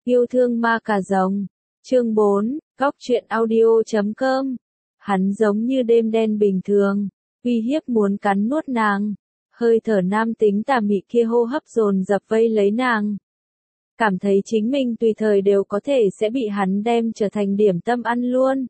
Yêu thương ma cà rồng. Chương 4, Góc truyện audio.com. Hắn giống như đêm đen bình thường, uy hiếp muốn cắn nuốt nàng. Hơi thở nam tính tà mị kia hô hấp dồn dập vây lấy nàng. Cảm thấy chính mình tùy thời đều có thể sẽ bị hắn đem trở thành điểm tâm ăn luôn.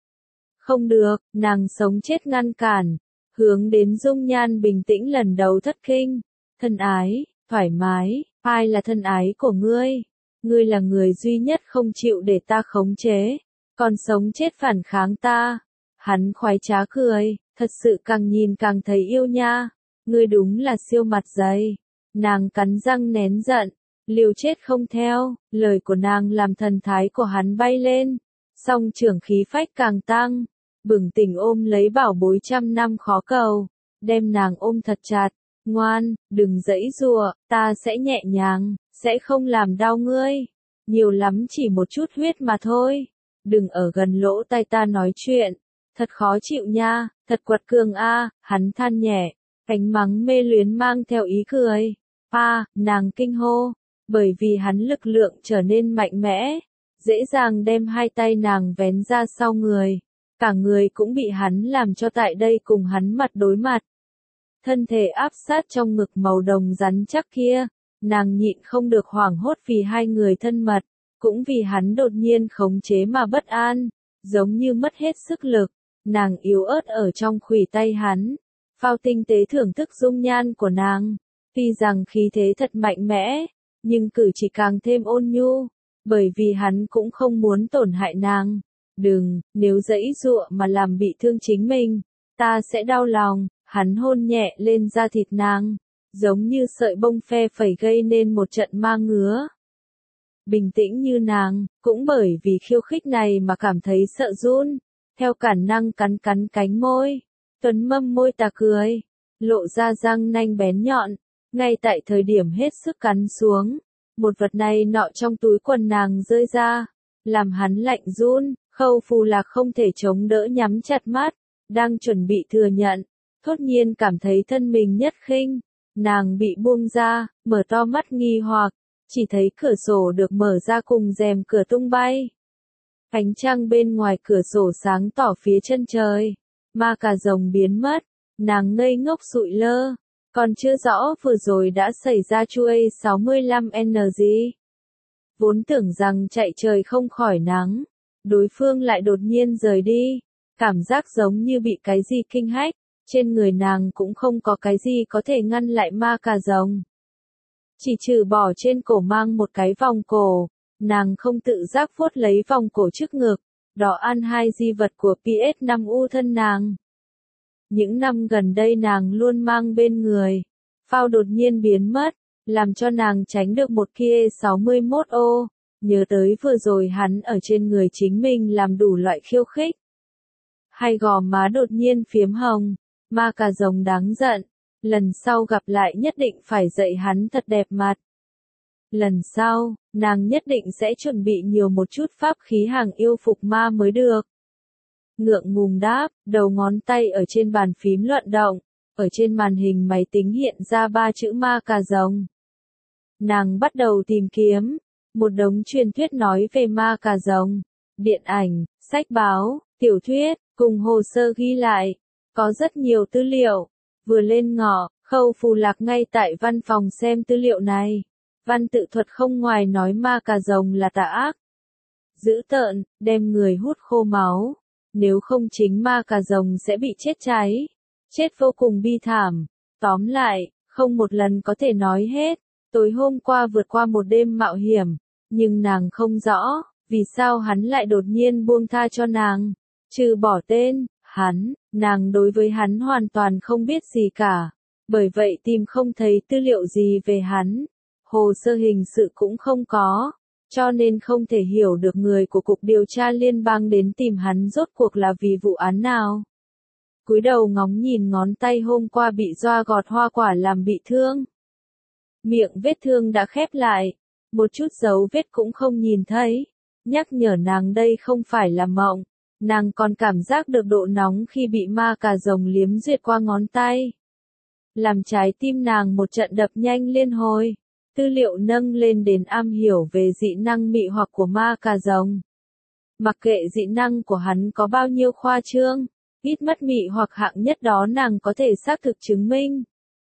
Không được, nàng sống chết ngăn cản, hướng đến dung nhan bình tĩnh lần đầu thất kinh. Thân ái, thoải mái, ai là thân ái của ngươi? Ngươi là người duy nhất không chịu để ta khống chế, còn sống chết phản kháng ta. Hắn khoái trá cười, thật sự càng nhìn càng thấy yêu nha. Ngươi đúng là siêu mặt dày. Nàng cắn răng nén giận, liều chết không theo. Lời của nàng làm thần thái của hắn bay lên, song trưởng khí phách càng tăng. Bừng tỉnh ôm lấy bảo bối trăm năm khó cầu, đem nàng ôm thật chặt. Ngoan, đừng giãy giụa, ta sẽ nhẹ nhàng, sẽ không làm đau ngươi. Nhiều lắm chỉ một chút huyết mà thôi. Đừng ở gần lỗ tai ta nói chuyện. Thật khó chịu nha, thật quật cường a. Hắn than nhẹ, ánh mắng mê luyến mang theo ý cười. Nàng kinh hô, bởi vì hắn lực lượng trở nên mạnh mẽ, dễ dàng đem hai tay nàng vén ra sau người. Cả người cũng bị hắn làm cho tại đây cùng hắn mặt đối mặt. Thân thể áp sát trong ngực màu đồng rắn chắc kia, nàng nhịn không được hoảng hốt vì hai người thân mật, cũng vì hắn đột nhiên khống chế mà bất an, giống như mất hết sức lực. Nàng yếu ớt ở trong khuỷu tay hắn, phao tinh tế thưởng thức dung nhan của nàng. Tuy rằng khí thế thật mạnh mẽ, nhưng cử chỉ càng thêm ôn nhu, bởi vì hắn cũng không muốn tổn hại nàng. Đừng, nếu giãy giụa mà làm bị thương chính mình, ta sẽ đau lòng. Hắn hôn nhẹ lên da thịt nàng, giống như sợi bông phe phẩy gây nên một trận ma ngứa. Bình tĩnh như nàng, cũng bởi vì khiêu khích này mà cảm thấy sợ run, theo bản năng cắn cánh môi. Tuấn mâm môi tà cười, lộ ra răng nanh bén nhọn, ngay tại thời điểm hết sức cắn xuống. Một vật này nọ trong túi quần nàng rơi ra, làm hắn lạnh run. Khâu Phù Lạc không thể chống đỡ nhắm chặt mắt, đang chuẩn bị thừa nhận, thốt nhiên cảm thấy thân mình nhất khinh. Nàng bị buông ra, mở to mắt nghi hoặc, chỉ thấy cửa sổ được mở ra cùng rèm cửa tung bay. Ánh trăng bên ngoài cửa sổ sáng tỏ phía chân trời, ma cà rồng biến mất, nàng ngây ngốc sụi lơ, còn chưa rõ vừa rồi đã xảy ra chuôi 65N gì. Vốn tưởng rằng chạy trời không khỏi nắng, đối phương lại đột nhiên rời đi, cảm giác giống như bị cái gì kinh hách. Trên người nàng cũng không có cái gì có thể ngăn lại ma cà rồng. Chỉ trừ bỏ trên cổ mang một cái vòng cổ, nàng không tự giác vuốt lấy vòng cổ trước ngực, đỏ ăn hai di vật của PS5U thân nàng. Những năm gần đây nàng luôn mang bên người, phao đột nhiên biến mất, làm cho nàng tránh được một kia 61O, nhớ tới vừa rồi hắn ở trên người chính mình làm đủ loại khiêu khích. Hai gò má đột nhiên phiếm hồng. Ma cà rồng đáng giận, lần sau gặp lại nhất định phải dạy hắn thật đẹp mặt. Lần sau, nàng nhất định sẽ chuẩn bị nhiều một chút pháp khí hàng yêu phục ma mới được. Ngượng ngùng đáp, đầu ngón tay ở trên bàn phím luận động, ở trên màn hình máy tính hiện ra 3 chữ ma cà rồng. Nàng bắt đầu tìm kiếm, một đống truyền thuyết nói về ma cà rồng, điện ảnh, sách báo, tiểu thuyết, cùng hồ sơ ghi lại. Có rất nhiều tư liệu. Vừa lên ngõ, Khâu Phù Lạc ngay tại văn phòng xem tư liệu này. Văn tự thuật không ngoài nói ma cà rồng là tà ác, dữ tợn, đem người hút khô máu. Nếu không chính ma cà rồng sẽ bị chết cháy. Chết vô cùng bi thảm. Tóm lại, không một lần có thể nói hết. Tối hôm qua vượt qua một đêm mạo hiểm. Nhưng nàng không rõ, vì sao hắn lại đột nhiên buông tha cho nàng. Trừ bỏ tên, nàng đối với hắn hoàn toàn không biết gì cả, bởi vậy tìm không thấy tư liệu gì về hắn, hồ sơ hình sự cũng không có, cho nên không thể hiểu được người của Cục Điều tra Liên bang đến tìm hắn rốt cuộc là vì vụ án nào. Cúi đầu ngóng nhìn ngón tay hôm qua bị doa gọt hoa quả làm bị thương. Miệng vết thương đã khép lại, một chút dấu vết cũng không nhìn thấy, nhắc nhở nàng đây không phải là mộng. Nàng còn cảm giác được độ nóng khi bị ma cà rồng liếm duyệt qua ngón tay. Làm trái tim nàng một trận đập nhanh liên hồi. tư liệu nâng lên đến am hiểu về dị năng mị hoặc của ma cà rồng. Mặc kệ dị năng của hắn có bao nhiêu khoa trương, ít mất mị hoặc hạng nhất đó nàng có thể xác thực chứng minh.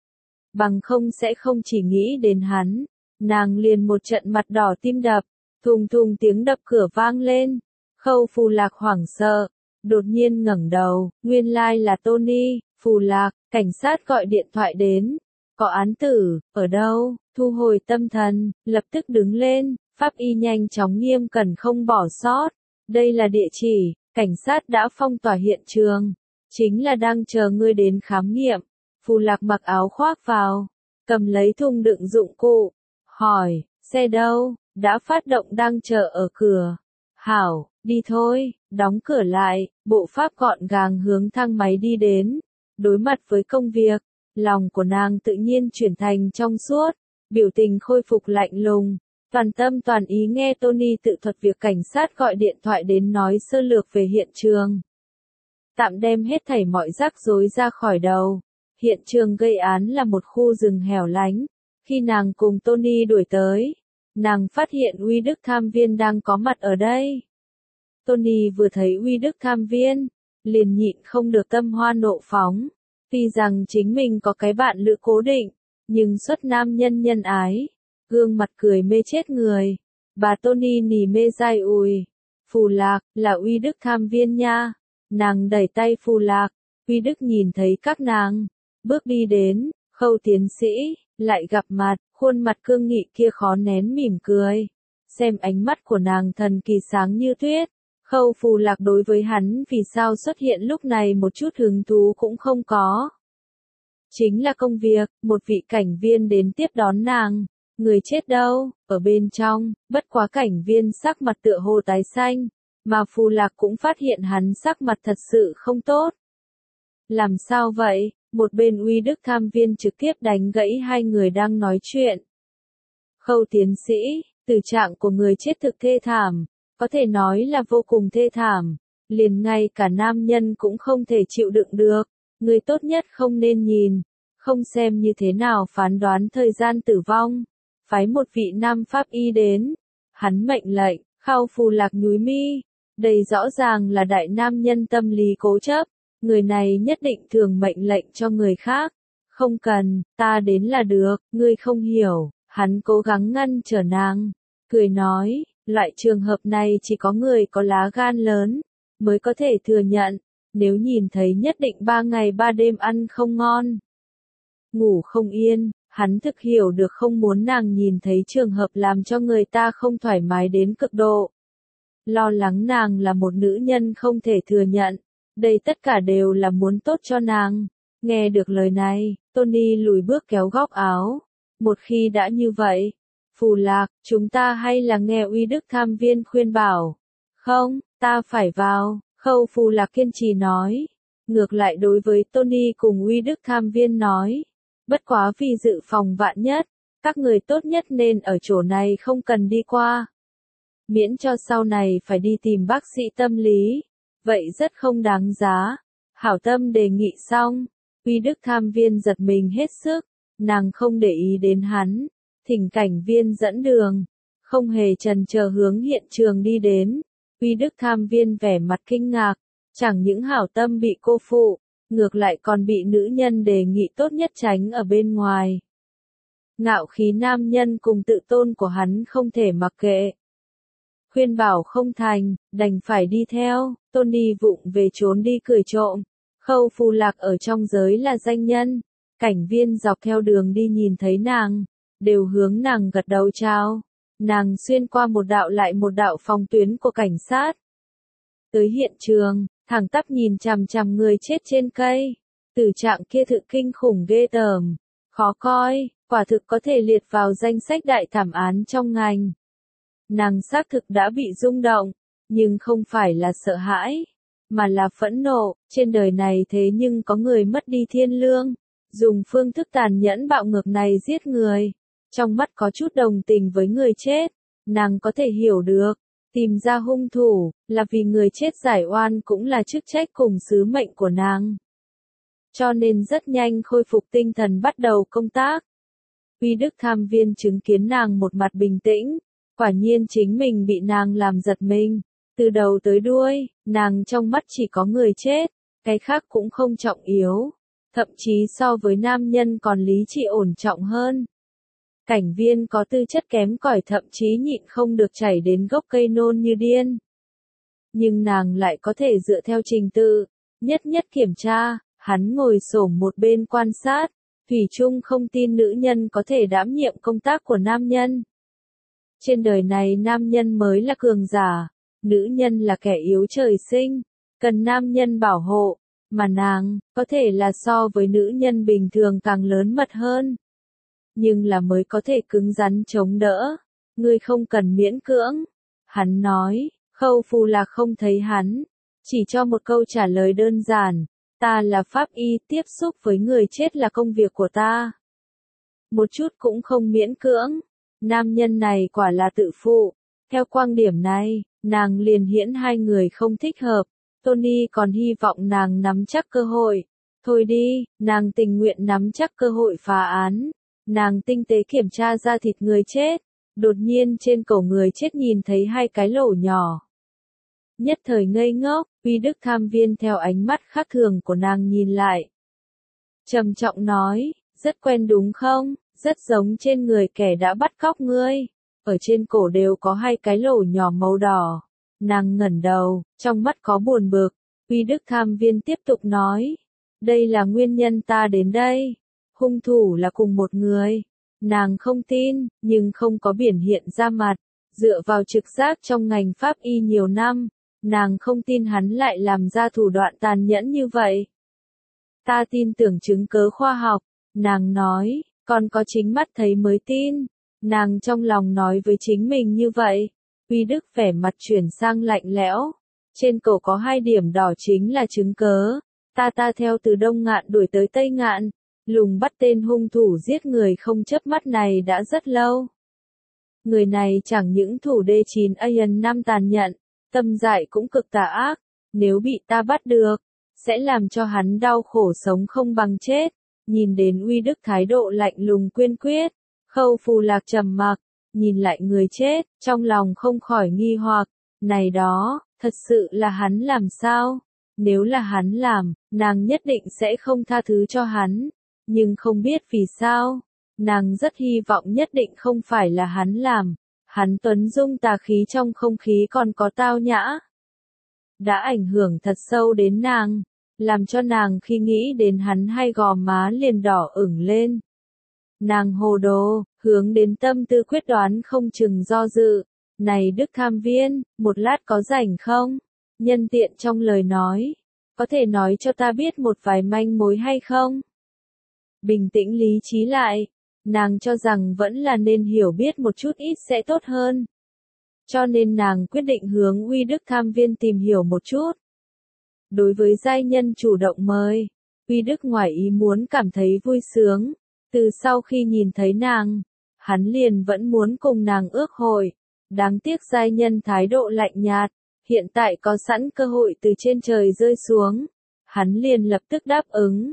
Bằng không sẽ không chỉ nghĩ đến hắn, nàng liền một trận mặt đỏ tim đập, thùng thùng tiếng đập cửa vang lên. Khâu Phù Lạc hoảng sợ, đột nhiên ngẩng đầu, nguyên lai là Tony. Phù Lạc, cảnh sát gọi điện thoại đến. Có án tử, ở đâu? Thu hồi tâm thần, lập tức đứng lên, pháp y nhanh chóng nghiêm cẩn không bỏ sót. Đây là địa chỉ, cảnh sát đã phong tỏa hiện trường, chính là đang chờ ngươi đến khám nghiệm. Phù Lạc mặc áo khoác vào, cầm lấy thùng đựng dụng cụ, hỏi, xe đâu? Đã phát động đang chờ ở cửa. Hảo, đi thôi, đóng cửa lại, bộ pháp gọn gàng hướng thang máy đi đến. Đối mặt với công việc, lòng của nàng tự nhiên chuyển thành trong suốt, biểu tình khôi phục lạnh lùng, toàn tâm toàn ý nghe Tony tự thuật việc cảnh sát gọi điện thoại đến nói sơ lược về hiện trường. Tạm đem hết thảy mọi rắc rối ra khỏi đầu. Hiện trường gây án là một khu rừng hẻo lánh. Khi nàng cùng Tony đuổi tới, nàng phát hiện Uy Đức Tham Viên đang có mặt ở đây. Tony vừa thấy Uy Đức Tham Viên, liền nhịn không được tâm hoa nộ phóng. Tuy rằng chính mình có cái bạn lữ cố định, nhưng xuất nam nhân nhân ái, gương mặt cười mê chết người. Bà Tony nỉ mê dai ùi. Phù Lạc, là Uy Đức Tham Viên nha. Nàng đẩy tay Phù Lạc, Uy Đức nhìn thấy các nàng, bước đi đến. Khâu tiến sĩ, lại gặp mặt, khuôn mặt cương nghị kia khó nén mỉm cười. Xem ánh mắt của nàng thần kỳ sáng như tuyết. Khâu Phù Lạc đối với hắn vì sao xuất hiện lúc này một chút hứng thú cũng không có. Chính là công việc, một vị cảnh viên đến tiếp đón nàng. Người chết đâu, ở bên trong, bất quá cảnh viên sắc mặt tựa hồ tái xanh, mà Phù Lạc cũng phát hiện hắn sắc mặt thật sự không tốt. Làm sao vậy? Một bên Uy Đức Tham Viên trực tiếp đánh gãy hai người đang nói chuyện. Khâu tiến sĩ, tử trạng của người chết thực thê thảm, có thể nói là vô cùng thê thảm, liền ngay cả nam nhân cũng không thể chịu đựng được. Người tốt nhất không nên nhìn, không xem như thế nào phán đoán thời gian tử vong. Phái một vị nam pháp y đến, hắn mệnh lệnh. Khâu Phù Lạc nhúi mi, đây rõ ràng là đại nam nhân tâm lý cố chấp. Người này nhất định thường mệnh lệnh cho người khác. Không cần, ta đến là được, ngươi không hiểu. Hắn cố gắng ngăn trở nàng, cười nói, loại trường hợp này chỉ có người có lá gan lớn, mới có thể thừa nhận. Nếu nhìn thấy nhất định 3 ngày 3 đêm ăn không ngon, ngủ không yên, hắn thực hiểu được không muốn nàng nhìn thấy trường hợp làm cho người ta không thoải mái đến cực độ. Lo lắng nàng là một nữ nhân không thể thừa nhận. Đây tất cả đều là muốn tốt cho nàng. Nghe được lời này, Tony lùi bước kéo góc áo. Một khi đã như vậy, Phù Lạc, chúng ta hay là nghe Uy Đức Tham Viên khuyên bảo. Không, ta phải vào, Khâu Phù Lạc kiên trì nói. Ngược lại đối với Tony cùng Uy Đức Tham Viên nói. Bất quá vì dự phòng vạn nhất, các người tốt nhất nên ở chỗ này không cần đi qua. Miễn cho sau này phải đi tìm bác sĩ tâm lý. Vậy rất không đáng giá. Hảo tâm đề nghị xong, Uy Đức Tham Viên giật mình hết sức, nàng không để ý đến hắn, thỉnh cảnh viên dẫn đường, không hề chần chờ hướng hiện trường đi đến. Uy Đức Tham Viên vẻ mặt kinh ngạc, chẳng những hảo tâm bị cô phụ, ngược lại còn bị nữ nhân đề nghị tốt nhất tránh ở bên ngoài. Ngạo khí nam nhân cùng tự tôn của hắn không thể mặc kệ. Khuyên bảo không thành, đành phải đi theo. Tony vụng về trốn đi cười trộm. Khâu Phù Lạc ở trong giới là danh nhân. Cảnh viên dọc theo đường đi nhìn thấy nàng, đều hướng nàng gật đầu chào. Nàng xuyên qua một đạo lại một đạo phòng tuyến của cảnh sát. Tới hiện trường, thẳng tắp nhìn chằm chằm người chết trên cây. Tử trạng kia thực kinh khủng ghê tởm, khó coi, quả thực có thể liệt vào danh sách đại thảm án trong ngành. Nàng xác thực đã bị rung động, nhưng không phải là sợ hãi, mà là phẫn nộ. Trên đời này thế nhưng có người mất đi thiên lương, dùng phương thức tàn nhẫn bạo ngược này giết người. Trong mắt có chút đồng tình với người chết, nàng có thể hiểu được, tìm ra hung thủ, là vì người chết giải oan cũng là chức trách cùng sứ mệnh của nàng. Cho nên rất nhanh khôi phục tinh thần bắt đầu công tác. Uy Đức Tham Viên chứng kiến nàng một mặt bình tĩnh, quả nhiên chính mình bị nàng làm giật mình. Từ đầu tới đuôi, nàng trong mắt chỉ có người chết, cái khác cũng không trọng yếu, thậm chí so với nam nhân còn lý trị ổn trọng hơn. Cảnh Viên có tư chất kém cỏi, thậm chí nhịn không được chảy đến gốc cây nôn như điên. Nhưng nàng lại có thể dựa theo trình tự, nhất nhất kiểm tra, hắn ngồi xổm một bên quan sát, thủy chung không tin nữ nhân có thể đảm nhiệm công tác của nam nhân. Trên đời này nam nhân mới là cường giả, nữ nhân là kẻ yếu trời sinh, cần nam nhân bảo hộ, mà nàng, có thể là so với nữ nhân bình thường càng lớn mật hơn. Nhưng là mới có thể cứng rắn chống đỡ, ngươi không cần miễn cưỡng. Hắn nói, Khâu Phù Lạc không thấy hắn, chỉ cho một câu trả lời đơn giản, ta là pháp y, tiếp xúc với người chết là công việc của ta. Một chút cũng không miễn cưỡng, nam nhân này quả là tự phụ. Theo quan điểm này, nàng liền hiển hai người không thích hợp, Tony còn hy vọng nàng nắm chắc cơ hội. Thôi đi, nàng tình nguyện nắm chắc cơ hội phá án. Nàng tinh tế kiểm tra ra thịt người chết, đột nhiên trên cổ người chết nhìn thấy hai cái lỗ nhỏ. Nhất thời ngây ngốc, Uy Đức Tham Viên theo ánh mắt khác thường của nàng nhìn lại. Trầm trọng nói, rất quen đúng không, rất giống trên người kẻ đã bắt cóc ngươi. Ở trên cổ đều có hai cái lỗ nhỏ màu đỏ. Nàng ngẩng đầu, trong mắt có buồn bực. Uy Đức Tham Viên tiếp tục nói, đây là nguyên nhân ta đến đây. Hung thủ là cùng một người. Nàng không tin, nhưng không có biểu hiện ra mặt. Dựa vào trực giác trong ngành pháp y nhiều năm, nàng không tin hắn lại làm ra thủ đoạn tàn nhẫn như vậy. Ta tin tưởng chứng cứ khoa học, nàng nói, còn có chính mắt thấy mới tin. Nàng trong lòng nói với chính mình như vậy. Uy Đức vẻ mặt chuyển sang lạnh lẽo. Trên cổ có hai điểm đỏ chính là chứng cứ. Ta theo từ Đông Ngạn đuổi tới Tây Ngạn. Lùng bắt tên hung thủ giết người không chớp mắt này đã rất lâu. Người này chẳng những thủ D9AN5 tàn nhẫn, tâm dại cũng cực tà ác, nếu bị ta bắt được, sẽ làm cho hắn đau khổ sống không bằng chết. Nhìn đến Uy Đức thái độ lạnh lùng kiên quyết, Khâu Phù Lạc trầm mặc, nhìn lại người chết, trong lòng không khỏi nghi hoặc, này đó, thật sự là hắn làm sao? Nếu là hắn làm, nàng nhất định sẽ không tha thứ cho hắn. Nhưng không biết vì sao, nàng rất hy vọng nhất định không phải là hắn làm. Hắn tuấn dung tà khí trong không khí còn có tao nhã. Đã ảnh hưởng thật sâu đến nàng, làm cho nàng khi nghĩ đến hắn hay gò má liền đỏ ửng lên. Nàng hồ đồ, hướng đến tâm tư quyết đoán không chừng do dự. Này Đức Tham Viên, một lát có rảnh không? Nhân tiện trong lời nói, có thể nói cho ta biết một vài manh mối hay không? Bình tĩnh lý trí lại, nàng cho rằng vẫn là nên hiểu biết một chút ít sẽ tốt hơn. Cho nên nàng quyết định hướng Uy Đức Tham Viên tìm hiểu một chút. Đối với giai nhân chủ động mời, Uy Đức ngoài ý muốn cảm thấy vui sướng. Từ sau khi nhìn thấy nàng, hắn liền vẫn muốn cùng nàng ước hội. Đáng tiếc giai nhân thái độ lạnh nhạt, hiện tại có sẵn cơ hội từ trên trời rơi xuống. Hắn liền lập tức đáp ứng.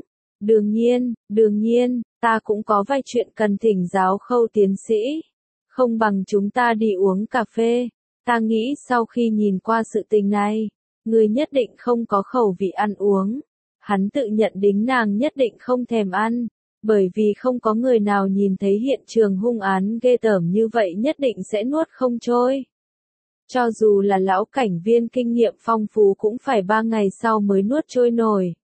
Đương nhiên, ta cũng có vài chuyện cần thỉnh giáo Khâu tiến sĩ. Không bằng chúng ta đi uống cà phê. Ta nghĩ sau khi nhìn qua sự tình này, người nhất định không có khẩu vị ăn uống. Hắn tự nhận đính nàng nhất định không thèm ăn, bởi vì không có người nào nhìn thấy hiện trường hung án ghê tởm như vậy nhất định sẽ nuốt không trôi. Cho dù là lão cảnh viên kinh nghiệm phong phú cũng phải 3 ngày sau mới nuốt trôi nổi.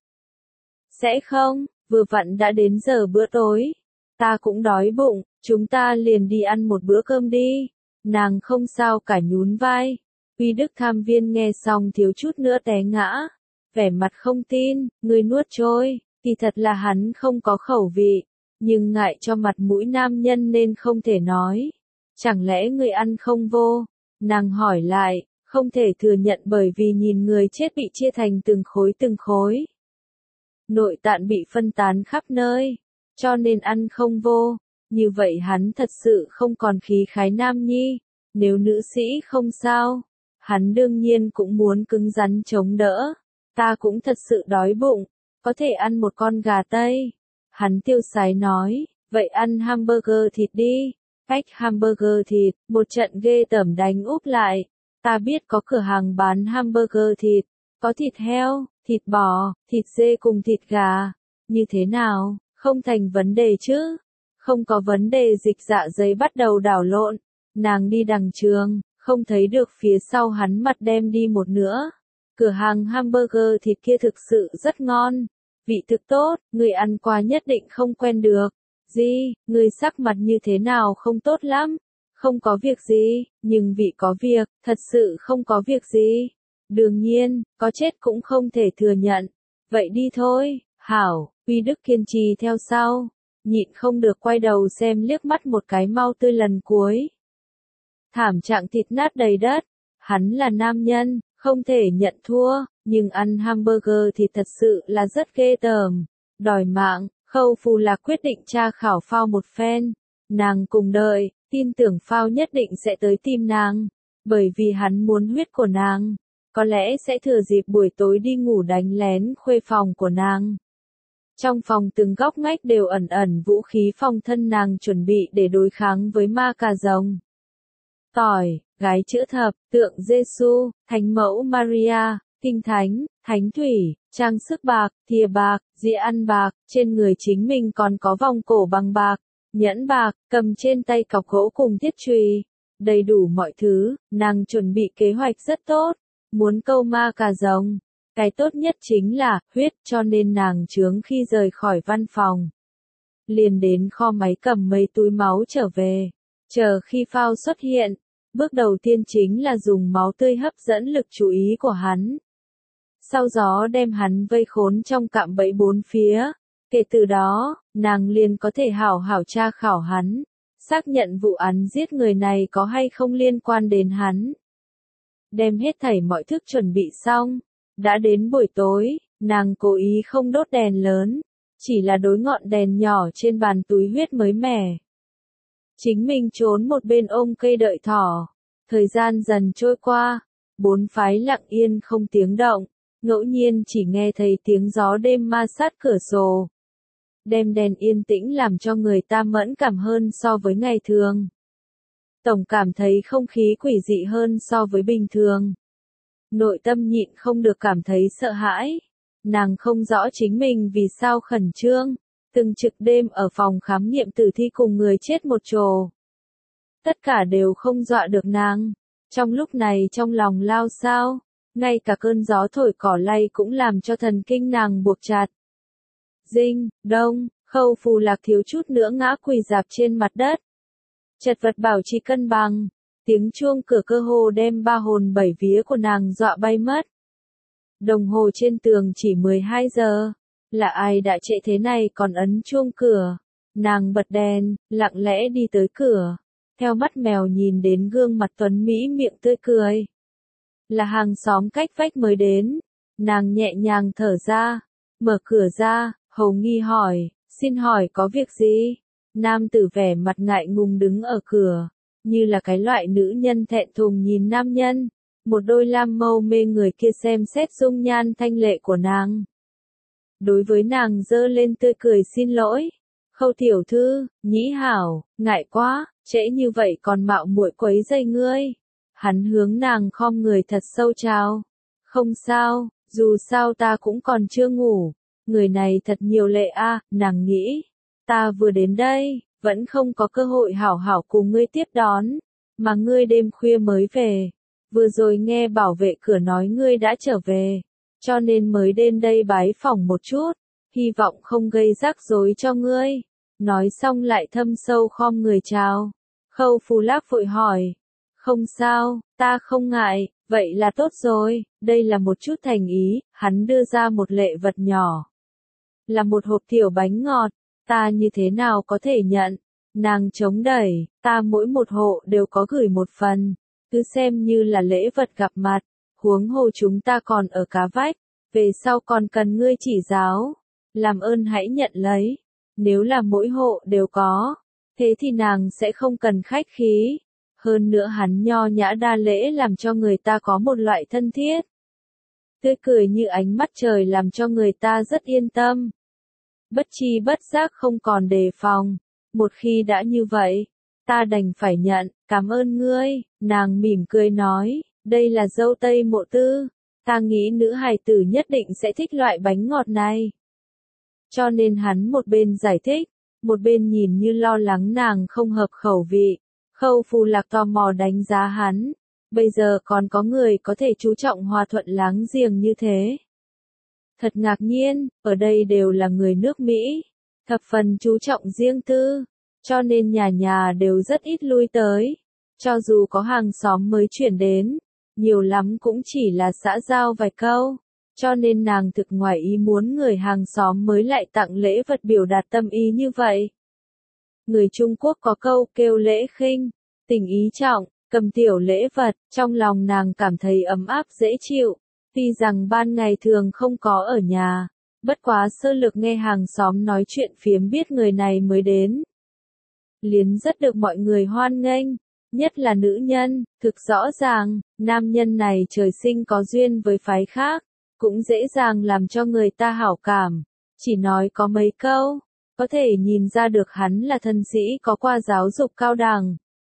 Sẽ không, vừa vặn đã đến giờ bữa tối. Ta cũng đói bụng, chúng ta liền đi ăn một bữa cơm đi. Nàng không sao cả nhún vai. Uy Đức Tham Viên nghe xong thiếu chút nữa té ngã. Vẻ mặt không tin, người nuốt trôi, thì thật là hắn không có khẩu vị. Nhưng ngại cho mặt mũi nam nhân nên không thể nói. Chẳng lẽ người ăn không vô? Nàng hỏi lại, không thể thừa nhận bởi vì nhìn người chết bị chia thành từng khối. Nội tạng bị phân tán khắp nơi, cho nên ăn không vô. Như vậy hắn thật sự không còn khí khái nam nhi. Nếu nữ sĩ không sao, hắn đương nhiên cũng muốn cứng rắn chống đỡ. Ta cũng thật sự đói bụng, có thể ăn một con gà Tây. Hắn tiêu sái nói, Vậy ăn hamburger thịt đi. Cách hamburger thịt, một trận ghê tởm đánh úp lại. Ta biết có cửa hàng bán hamburger thịt, có thịt heo, thịt bò, thịt dê cùng thịt gà. Như thế nào, không thành vấn đề chứ? Không có vấn đề. Dịch dạ dày bắt đầu đảo lộn. Nàng đi đằng trường, không thấy được phía sau hắn mặt đem đi một nữa. Cửa hàng hamburger thịt kia thực sự rất ngon. Vị thực tốt, người ăn qua nhất định không quen được. Gì, người sắc mặt như thế nào không tốt lắm? Không có việc gì, nhưng vị có việc, thật sự không có việc gì. Đương nhiên, có chết cũng không thể thừa nhận. Vậy đi thôi, hảo, Uy Đức kiên trì theo sau. Nhịn không được quay đầu xem liếc mắt một cái mau tươi lần cuối. Thảm trạng thịt nát đầy đất. Hắn là nam nhân, không thể nhận thua, nhưng ăn hamburger thì thật sự là rất ghê tởm. Đòi mạng, Khâu Phù Lạc quyết định tra khảo Phao một phen. Nàng cùng đợi, tin tưởng Phao nhất định sẽ tới tìm nàng. Bởi vì hắn muốn huyết của nàng. Có lẽ sẽ thừa dịp buổi tối đi ngủ đánh lén khuê phòng của nàng. Trong phòng từng góc ngách đều ẩn ẩn vũ khí phòng thân nàng chuẩn bị để đối kháng với ma cà rồng. Tỏi, gái chữ thập, tượng Giêsu, thánh mẫu Maria, kinh thánh, thánh thủy, trang sức bạc, thìa bạc, dĩa ăn bạc, trên người chính mình còn có vòng cổ bằng bạc, nhẫn bạc, cầm trên tay cọc gỗ cùng thiết chùy. Đầy đủ mọi thứ, nàng chuẩn bị kế hoạch rất tốt, muốn câu ma cà rồng. Cái tốt nhất chính là huyết, cho nên nàng chướng khi rời khỏi văn phòng. Liền đến kho máy cầm mấy túi máu trở về. Chờ khi Phao xuất hiện, bước đầu tiên chính là dùng máu tươi hấp dẫn lực chú ý của hắn. Sau đó đem hắn vây khốn trong cạm bẫy bốn phía. Kể từ đó, nàng liền có thể hảo hảo tra khảo hắn, xác nhận vụ án giết người này có hay không liên quan đến hắn. Đem hết thảy mọi thức chuẩn bị xong. Đã đến buổi tối, nàng cố ý không đốt đèn lớn, chỉ là đối ngọn đèn nhỏ trên bàn túi huyết mới mẻ. Chính mình trốn một bên ôm cây đợi thỏ. Thời gian dần trôi qua, bốn phái lặng yên không tiếng động, ngẫu nhiên chỉ nghe thấy tiếng gió đêm ma sát cửa sổ. Đêm đèn yên tĩnh làm cho người ta mẫn cảm hơn so với ngày thường. Tổng cảm thấy không khí quỷ dị hơn so với bình thường. Nội tâm nhịn không được cảm thấy sợ hãi. Nàng không rõ chính mình vì sao khẩn trương. Từng trực đêm ở phòng khám nghiệm tử thi cùng người chết một trồ. Tất cả đều không dọa được nàng. Trong lúc này trong lòng lao xao, ngay cả cơn gió thổi cỏ lay cũng làm cho thần kinh nàng buộc chặt. Dinh, đông, Khâu Phù Lạc thiếu chút nữa ngã quỳ rạp trên mặt đất. Chật vật bảo trì cân bằng. Tiếng chuông cửa cơ hồ đem ba hồn bảy vía của nàng dọa bay mất. Đồng hồ trên tường chỉ 12 giờ. Là ai đã trễ thế này còn ấn chuông cửa? Nàng bật đèn, lặng lẽ đi tới cửa. Theo mắt mèo nhìn đến gương mặt tuấn Mỹ miệng tươi cười. Là hàng xóm cách vách mới đến. Nàng nhẹ nhàng thở ra. Mở cửa ra, hầu nghi hỏi, xin hỏi có việc gì? Nam tử vẻ mặt ngại ngùng đứng ở cửa. Như là cái loại nữ nhân thẹn thùng nhìn nam nhân. Một đôi lam mâu mê người kia xem xét dung nhan thanh lệ của nàng. Đối với nàng giơ lên tươi cười xin lỗi. Khâu tiểu thư, nhĩ hảo, ngại quá, trễ như vậy còn mạo muội quấy rầy ngươi. Hắn hướng nàng khom người thật sâu chào. Không sao, dù sao ta cũng còn chưa ngủ. Người này thật nhiều lệ a, nàng nghĩ. Ta vừa đến đây, vẫn không có cơ hội hảo hảo cùng ngươi tiếp đón. Mà ngươi đêm khuya mới về. Vừa rồi nghe bảo vệ cửa nói ngươi đã trở về. Cho nên mới đến đây bái phỏng một chút. Hy vọng không gây rắc rối cho ngươi. Nói xong lại thâm sâu khom người chào. Khâu Phù Lạc vội hỏi. Không sao, ta không ngại, vậy là tốt rồi. Đây là một chút thành ý. Hắn đưa ra một lễ vật nhỏ. Là một hộp tiểu bánh ngọt. Ta như thế nào có thể nhận? Nàng chống đẩy. Ta mỗi một hộ đều có gửi một phần. Cứ xem như là lễ vật gặp mặt. Huống hồ chúng ta còn ở cá vách. Về sau còn cần ngươi chỉ giáo. Làm ơn hãy nhận lấy. Nếu là mỗi hộ đều có, thế thì nàng sẽ không cần khách khí. Hơn nữa hắn nho nhã đa lễ làm cho người ta có một loại thân thiết. Tươi cười như ánh mắt trời làm cho người ta rất yên tâm. Bất chi bất giác không còn đề phòng. Một khi đã như vậy, ta đành phải nhận, cảm ơn ngươi, nàng mỉm cười nói, đây là dâu tây Mộ Tư, ta nghĩ nữ hài tử nhất định sẽ thích loại bánh ngọt này. Cho nên hắn một bên giải thích, một bên nhìn như lo lắng nàng không hợp khẩu vị. Khâu Phù Lạc tò mò đánh giá hắn, bây giờ còn có người có thể chú trọng hòa thuận láng giềng như thế. Thật ngạc nhiên, ở đây đều là người nước Mỹ, thập phần chú trọng riêng tư, cho nên nhà nhà đều rất ít lui tới. Cho dù có hàng xóm mới chuyển đến, nhiều lắm cũng chỉ là xã giao vài câu, cho nên nàng thực ngoài ý muốn người hàng xóm mới lại tặng lễ vật biểu đạt tâm ý như vậy. Người Trung Quốc có câu kêu lễ khinh, tình ý trọng, cầm tiểu lễ vật, trong lòng nàng cảm thấy ấm áp dễ chịu, tuy rằng ban ngày thường không có ở nhà, bất quá sơ lược nghe hàng xóm nói chuyện phiếm biết người này mới đến. Liến rất được mọi người hoan nghênh, nhất là nữ nhân, thực rõ ràng, nam nhân này trời sinh có duyên với phái khác, cũng dễ dàng làm cho người ta hảo cảm, chỉ nói có mấy câu, có thể nhìn ra được hắn là thân sĩ có qua giáo dục cao đẳng.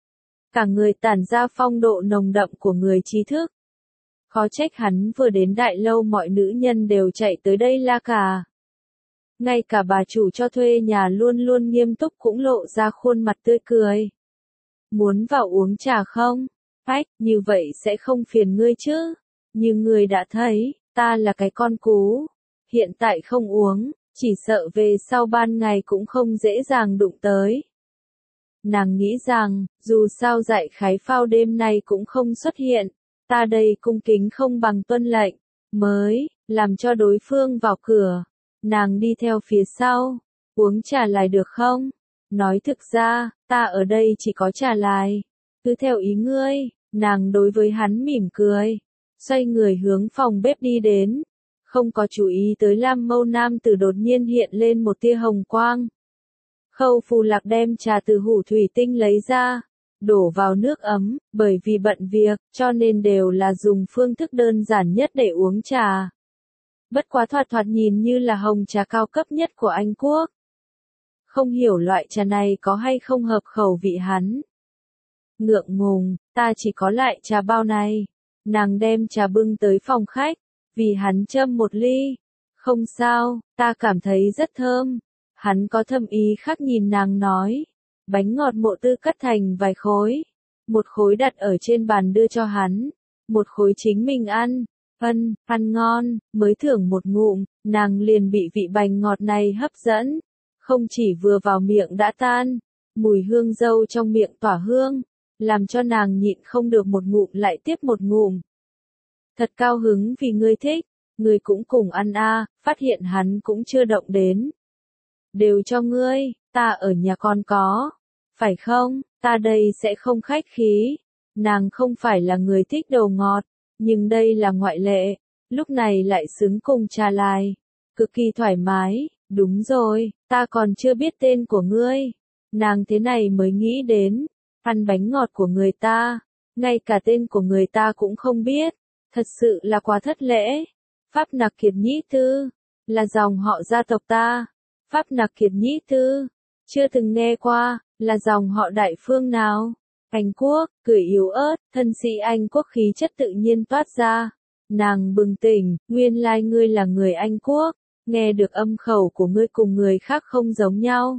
Cả người tản ra phong độ nồng đậm của người trí thức. Khó trách hắn vừa đến đại lâu mọi nữ nhân đều chạy tới đây la cà. Ngay cả bà chủ cho thuê nhà luôn luôn nghiêm túc cũng lộ ra khuôn mặt tươi cười. Muốn vào uống trà không? Ách, như vậy sẽ không phiền ngươi chứ. Như ngươi đã thấy, ta là cái con cú. Hiện tại không uống, chỉ sợ về sau ban ngày cũng không dễ dàng đụng tới. Nàng nghĩ rằng, dù sao dạy khái phao đêm nay cũng không xuất hiện, ta đây cung kính không bằng tuân lệnh, mới, làm cho đối phương vào cửa. Nàng đi theo phía sau, uống trà lại được không? Nói thực ra, ta ở đây chỉ có trà lại, cứ theo ý ngươi, nàng đối với hắn mỉm cười, xoay người hướng phòng bếp đi đến, không có chú ý tới Lam Mâu nam tử đột nhiên hiện lên một tia hồng quang. Khâu Phù Lạc đem trà từ hũ thủy tinh lấy ra, đổ vào nước ấm, bởi vì bận việc, cho nên đều là dùng phương thức đơn giản nhất để uống trà. Bất quá thoạt nhìn như là hồng trà cao cấp nhất của Anh Quốc. Không hiểu loại trà này có hay không hợp khẩu vị hắn. Ngượng ngùng, ta chỉ có lại trà bao này. Nàng đem trà bưng tới phòng khách, vì hắn châm một ly. Không sao, ta cảm thấy rất thơm. Hắn có thâm ý khác nhìn nàng nói. Bánh ngọt Mộ Tư cắt thành vài khối. Một khối đặt ở trên bàn đưa cho hắn. Một khối chính mình ăn. Ăn ngon, mới thưởng một ngụm, nàng liền bị vị bánh ngọt này hấp dẫn. Không chỉ vừa vào miệng đã tan, mùi hương dâu trong miệng tỏa hương, làm cho nàng nhịn không được một ngụm lại tiếp một ngụm. Thật cao hứng vì ngươi thích, ngươi cũng cùng ăn a, phát hiện hắn cũng chưa động đến. Đều cho ngươi, ta ở nhà con có, phải không, ta đây sẽ không khách khí. Nàng không phải là người thích đồ ngọt, nhưng đây là ngoại lệ, lúc này lại xứng cùng trà lai, cực kỳ thoải mái. Đúng rồi, ta còn chưa biết tên của ngươi. Nàng thế này mới nghĩ đến, ăn bánh ngọt của người ta, ngay cả tên của người ta cũng không biết, thật sự là quá thất lễ. Pháp Nặc Kiệt Nhĩ Tư, là dòng họ gia tộc ta. Pháp Nặc Kiệt Nhĩ Tư, chưa từng nghe qua, là dòng họ đại phương nào? Anh Quốc, cười yếu ớt, thân sĩ Anh Quốc khí chất tự nhiên toát ra. Nàng bừng tỉnh, nguyên lai ngươi là người Anh Quốc. Nghe được âm khẩu của ngươi cùng người khác không giống nhau.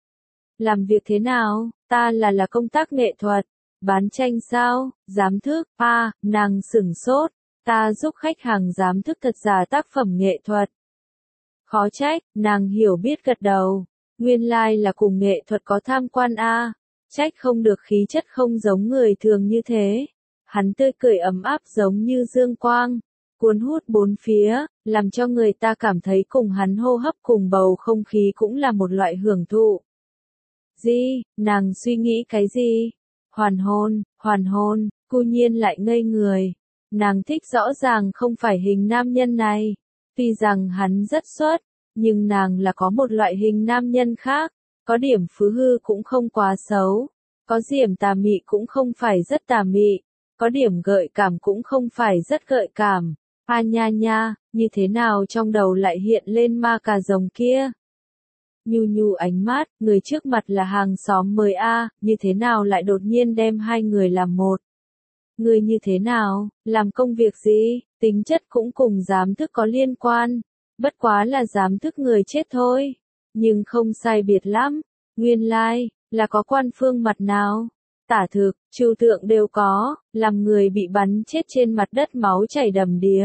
Làm việc thế nào? Ta là công tác nghệ thuật. Bán tranh sao? Giám thức? Nàng sửng sốt. Ta giúp khách hàng giám thức thật giả tác phẩm nghệ thuật. Khó trách, nàng hiểu biết gật đầu. Nguyên lai là cùng nghệ thuật có tham quan a. Trách không được khí chất không giống người thường như thế. Hắn tươi cười ấm áp giống như dương quang. Cuốn hút bốn phía, làm cho người ta cảm thấy cùng hắn hô hấp cùng bầu không khí cũng là một loại hưởng thụ. Nàng suy nghĩ cái gì? Hoàn hôn, Cu Nhiên lại ngây người. Nàng thích rõ ràng không phải hình nam nhân này. Tuy rằng hắn rất xuất, nhưng nàng là có một loại hình nam nhân khác. Có điểm phứ hư cũng không quá xấu. Có điểm tà mị cũng không phải rất tà mị. Có điểm gợi cảm cũng không phải rất gợi cảm. Nha, như thế nào trong đầu lại hiện lên ma cà rồng kia? nhu nhu ánh mắt, người trước mặt là hàng xóm mới a, như thế nào lại đột nhiên đem hai người làm một? Người như thế nào, làm công việc gì, tính chất cũng cùng giám thức có liên quan, bất quá là giám thức người chết thôi, nhưng không sai biệt lắm, nguyên lai, là có quan phương mặt nào? Tả thực, trừu tượng đều có, làm người bị bắn chết trên mặt đất máu chảy đầm đìa.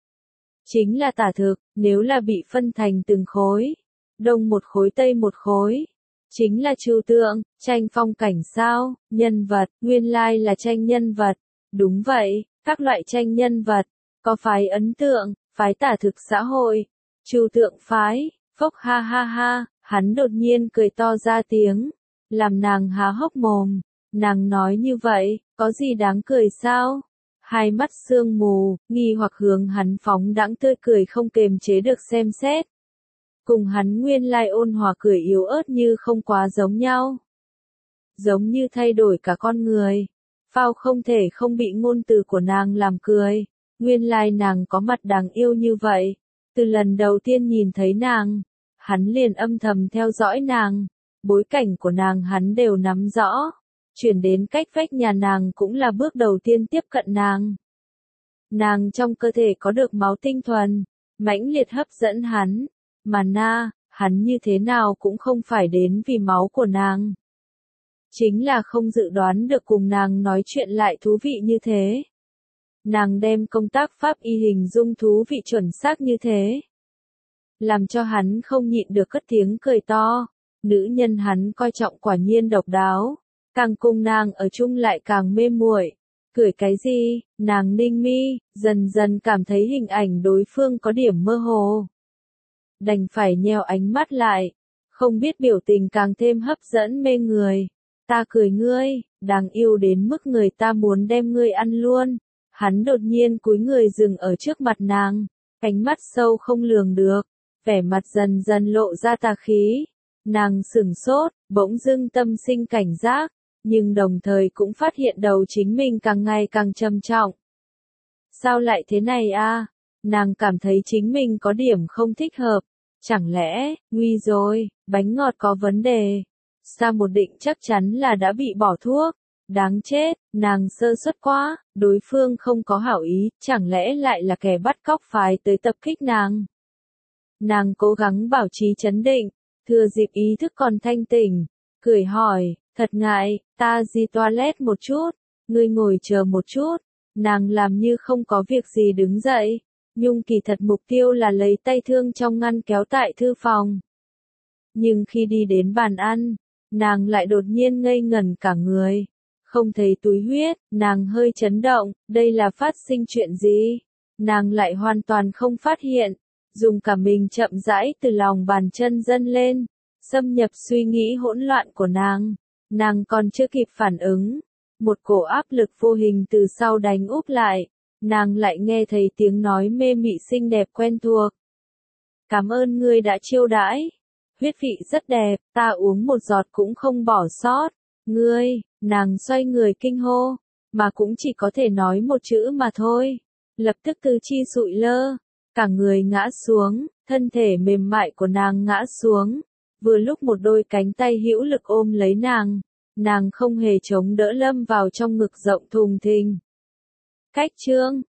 Chính là tả thực, nếu là bị phân thành từng khối, đông một khối tây một khối, chính là trừu tượng, tranh phong cảnh sao, nhân vật, nguyên lai là tranh nhân vật. Đúng vậy, các loại tranh nhân vật, có phái ấn tượng, phái tả thực xã hội, trừu tượng phái, phốc ha ha ha, hắn đột nhiên cười to ra tiếng, làm nàng há hốc mồm, nàng nói như vậy, có gì đáng cười sao? Hai mắt sương mù, nghi hoặc hướng hắn phóng đãng tươi cười không kềm chế được xem xét. Cùng hắn nguyên lai ôn hòa cười yếu ớt như không quá giống nhau. Giống như thay đổi cả con người. Phao không thể không bị ngôn từ của nàng làm cười. Nguyên lai nàng có mặt đáng yêu như vậy. Từ lần đầu tiên nhìn thấy nàng, hắn liền âm thầm theo dõi nàng. Bối cảnh của nàng hắn đều nắm rõ. Chuyển đến cách vách nhà nàng cũng là bước đầu tiên tiếp cận nàng. Nàng trong cơ thể có được máu tinh thuần, mãnh liệt hấp dẫn hắn. Mà hắn như thế nào cũng không phải đến vì máu của nàng. Chính là không dự đoán được cùng nàng nói chuyện lại thú vị như thế. Nàng đem công tác pháp y hình dung thú vị chuẩn xác như thế. Làm cho hắn không nhịn được cất tiếng cười to. Nữ nhân hắn coi trọng quả nhiên độc đáo. Càng cùng nàng ở chung lại càng mê muội. Cười cái gì, nàng ninh mi, dần dần cảm thấy hình ảnh đối phương có điểm mơ hồ. Đành phải nheo ánh mắt lại, không biết biểu tình càng thêm hấp dẫn mê người. Ta cười ngươi, đáng yêu đến mức người ta muốn đem ngươi ăn luôn. Hắn đột nhiên cúi người dừng ở trước mặt nàng, ánh mắt sâu không lường được, vẻ mặt dần dần lộ ra tà khí. Nàng sửng sốt, bỗng dưng tâm sinh cảnh giác, nhưng đồng thời cũng phát hiện đầu chính mình càng ngày càng trầm trọng. Sao lại thế này a? Nàng cảm thấy chính mình có điểm không thích hợp. Chẳng lẽ, nguy rồi, bánh ngọt có vấn đề. Sa một định chắc chắn là đã bị bỏ thuốc. Đáng chết, nàng sơ suất quá, đối phương không có hảo ý, chẳng lẽ lại là kẻ bắt cóc phái tới tập kích nàng. Nàng cố gắng bảo trì trấn định, thừa dịp ý thức còn thanh tỉnh, cười hỏi, thật ngại, ta đi toilet một chút, ngươi ngồi chờ một chút. Nàng làm như không có việc gì đứng dậy. Nhưng kỳ thật mục tiêu là lấy tay thương trong ngăn kéo tại thư phòng. Nhưng khi đi đến bàn ăn, nàng lại đột nhiên ngây ngẩn cả người. Không thấy túi huyết, nàng hơi chấn động, đây là phát sinh chuyện gì? Nàng lại hoàn toàn không phát hiện, dùng cả mình chậm rãi từ lòng bàn chân dâng lên, xâm nhập suy nghĩ hỗn loạn của nàng. Nàng còn chưa kịp phản ứng, một cổ áp lực vô hình từ sau đánh úp lại. Nàng lại nghe thấy tiếng nói mê mị xinh đẹp quen thuộc. Cảm ơn ngươi đã chiêu đãi. Huyết vị rất đẹp, ta uống một giọt cũng không bỏ sót. Ngươi, nàng xoay người kinh hô, mà cũng chỉ có thể nói một chữ mà thôi. Lập tức tứ chi sụi lơ, cả người ngã xuống, thân thể mềm mại của nàng ngã xuống. Vừa lúc một đôi cánh tay hữu lực ôm lấy nàng không hề chống đỡ lâm vào trong ngực rộng thùng thình. Cách chương